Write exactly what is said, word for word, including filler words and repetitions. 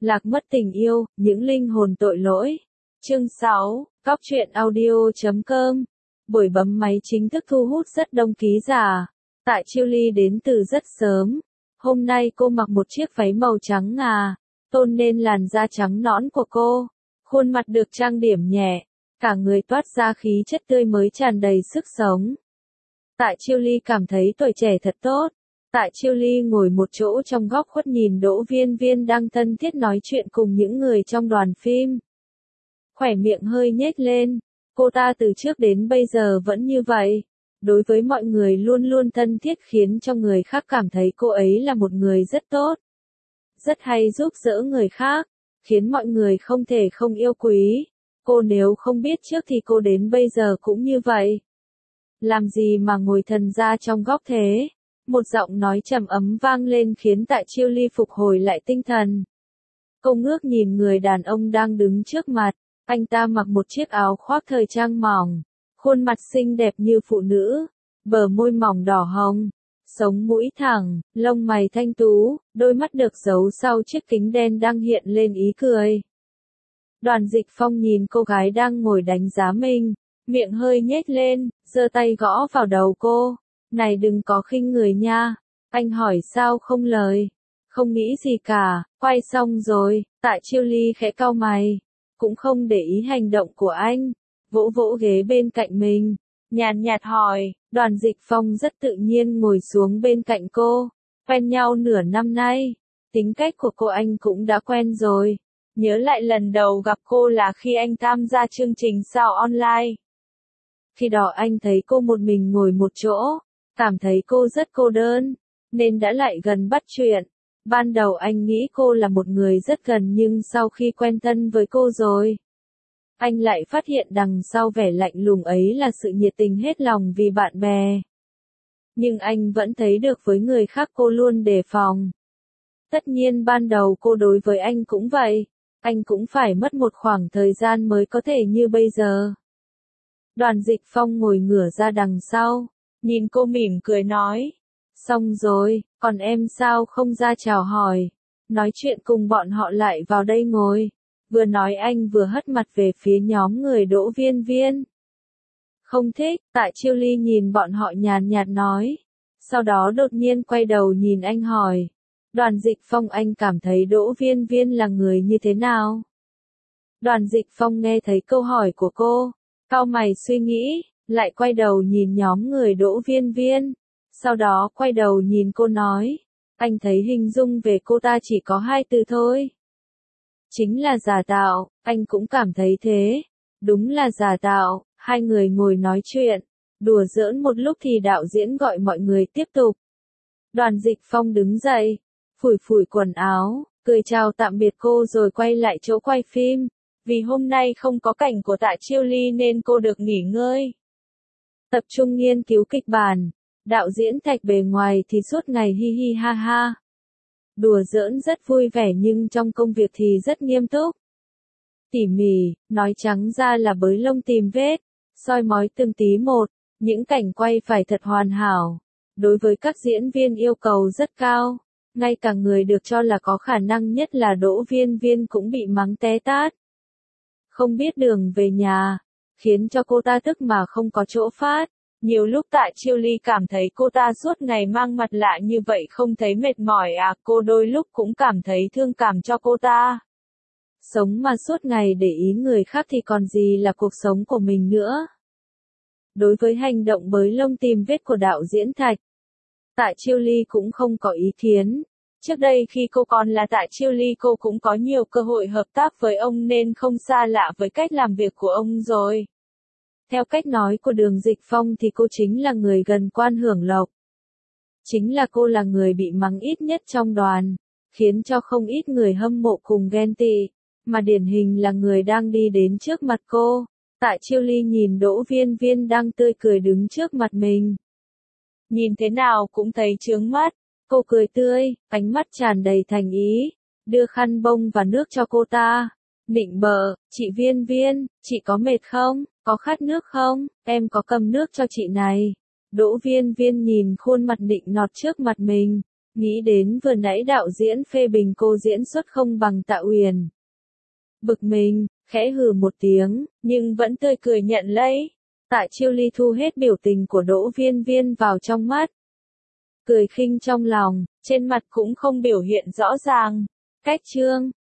Lạc mất tình yêu, những linh hồn tội lỗi. Chương sáu, Cóc truyện audio chấm com. Buổi bấm máy chính thức thu hút rất đông ký giả. Tại Chiêu Ly đến từ rất sớm. Hôm nay cô mặc một chiếc váy màu trắng ngà, tôn nên làn da trắng nõn của cô. Khuôn mặt được trang điểm nhẹ, cả người toát ra khí chất tươi mới tràn đầy sức sống. Tại Chiêu Ly cảm thấy tuổi trẻ thật tốt. Tại Chiêu Ly ngồi một chỗ trong góc khuất nhìn Đỗ Viên Viên đang thân thiết nói chuyện cùng những người trong đoàn phim. Khỏe miệng hơi nhếch lên, cô ta từ trước đến bây giờ vẫn như vậy. Đối với mọi người luôn luôn thân thiết khiến cho người khác cảm thấy cô ấy là một người rất tốt. Rất hay giúp đỡ người khác, khiến mọi người không thể không yêu quý. Cô nếu không biết trước thì cô đến bây giờ cũng như vậy. Làm gì mà ngồi thần ra trong góc thế? Một giọng nói trầm ấm vang lên khiến Tại Chiêu Ly phục hồi lại tinh thần. Cô ngước nhìn người đàn ông đang đứng trước mặt, anh ta mặc một chiếc áo khoác thời trang mỏng, khuôn mặt xinh đẹp như phụ nữ, bờ môi mỏng đỏ hồng, sống mũi thẳng, lông mày thanh tú, đôi mắt được giấu sau chiếc kính đen đang hiện lên ý cười. Đoàn Dịch Phong nhìn cô gái đang ngồi đánh giá mình, miệng hơi nhếch lên, giơ tay gõ vào đầu cô. Này đừng có khinh người nha. Anh hỏi sao không lời. Không nghĩ gì cả, quay xong rồi. Tại Chiêu Ly khẽ cau mày, cũng không để ý hành động của anh, vỗ vỗ ghế bên cạnh mình, nhàn nhạt hỏi. Đoàn Dịch Phong rất tự nhiên ngồi xuống bên cạnh cô, quen nhau nửa năm nay, tính cách của cô anh cũng đã quen rồi. Nhớ lại lần đầu gặp cô là khi anh tham gia chương trình sao online. Khi đó anh thấy cô một mình ngồi một chỗ, cảm thấy cô rất cô đơn, nên đã lại gần bắt chuyện. Ban đầu anh nghĩ cô là một người rất gần nhưng sau khi quen thân với cô rồi, anh lại phát hiện đằng sau vẻ lạnh lùng ấy là sự nhiệt tình hết lòng vì bạn bè. Nhưng anh vẫn thấy được với người khác cô luôn đề phòng. Tất nhiên ban đầu cô đối với anh cũng vậy, anh cũng phải mất một khoảng thời gian mới có thể như bây giờ. Đoàn Dịch Phong ngồi ngửa ra đằng sau, nhìn cô mỉm cười nói. Xong rồi, còn em sao không ra chào hỏi, nói chuyện cùng bọn họ lại vào đây ngồi. Vừa nói anh vừa hất mặt về phía nhóm người Đỗ Viên Viên. Không thích, Tại Chiêu Ly nhìn bọn họ nhàn nhạt nói. Sau đó đột nhiên quay đầu nhìn anh hỏi. Đoàn Dịch Phong, anh cảm thấy Đỗ Viên Viên là người như thế nào? Đoàn Dịch Phong nghe thấy câu hỏi của cô, cau mày suy nghĩ, lại quay đầu nhìn nhóm người Đỗ Viên Viên. Sau đó quay đầu nhìn cô nói, anh thấy hình dung về cô ta chỉ có hai từ thôi. Chính là giả tạo, anh cũng cảm thấy thế. Đúng là giả tạo. Hai người ngồi nói chuyện, đùa giỡn một lúc thì đạo diễn gọi mọi người tiếp tục. Đoàn Dịch Phong đứng dậy, phủi phủi quần áo, cười chào tạm biệt cô rồi quay lại chỗ quay phim. Vì hôm nay không có cảnh của Tại Chiêu Ly nên cô được nghỉ ngơi, tập trung nghiên cứu kịch bản. Đạo diễn Thạch bề ngoài thì suốt ngày hi hi ha ha, đùa giỡn rất vui vẻ nhưng trong công việc thì rất nghiêm túc, tỉ mỉ, nói trắng ra là bới lông tìm vết, soi mói từng tí một. Những cảnh quay phải thật hoàn hảo. Đối với các diễn viên yêu cầu rất cao, ngay cả người được cho là có khả năng nhất là Đỗ Viên Viên cũng bị mắng té tát. Không biết đường về nhà, khiến cho cô ta tức mà không có chỗ phát. Nhiều lúc Tại Chiêu Ly cảm thấy cô ta suốt ngày mang mặt lạ như vậy không thấy mệt mỏi à, cô đôi lúc cũng cảm thấy thương cảm cho cô ta. Sống mà suốt ngày để ý người khác thì còn gì là cuộc sống của mình nữa. Đối với hành động bới lông tìm vết của đạo diễn Thạch, Tại Chiêu Ly cũng không có ý kiến. Trước đây khi cô còn là Tại Chiêu Ly cô cũng có nhiều cơ hội hợp tác với ông nên không xa lạ với cách làm việc của ông rồi. Theo cách nói của Đường Dịch Phong thì cô chính là người gần quan hưởng lộc. Chính là cô là người bị mắng ít nhất trong đoàn, khiến cho không ít người hâm mộ cùng ghen tị, mà điển hình là người đang đi đến trước mặt cô. Tại Chiêu Ly nhìn Đỗ Viên Viên đang tươi cười đứng trước mặt mình. Nhìn thế nào cũng thấy chướng mắt, cô cười tươi, ánh mắt tràn đầy thành ý, đưa khăn bông và nước cho cô ta. Nịnh bợ, chị Viên Viên, chị có mệt không, có khát nước không, em có cầm nước cho chị này. Đỗ Viên Viên nhìn khuôn mặt nịnh nọt trước mặt mình, Nghĩ đến vừa nãy đạo diễn phê bình cô diễn xuất không bằng Tạ Uyển. Bực mình, khẽ hừ một tiếng, nhưng vẫn tươi cười nhận lấy. Tạ Chiêu Ly thu hết biểu tình của Đỗ Viên Viên vào trong mắt. Cười khinh trong lòng, trên mặt cũng không biểu hiện rõ ràng. Cách chương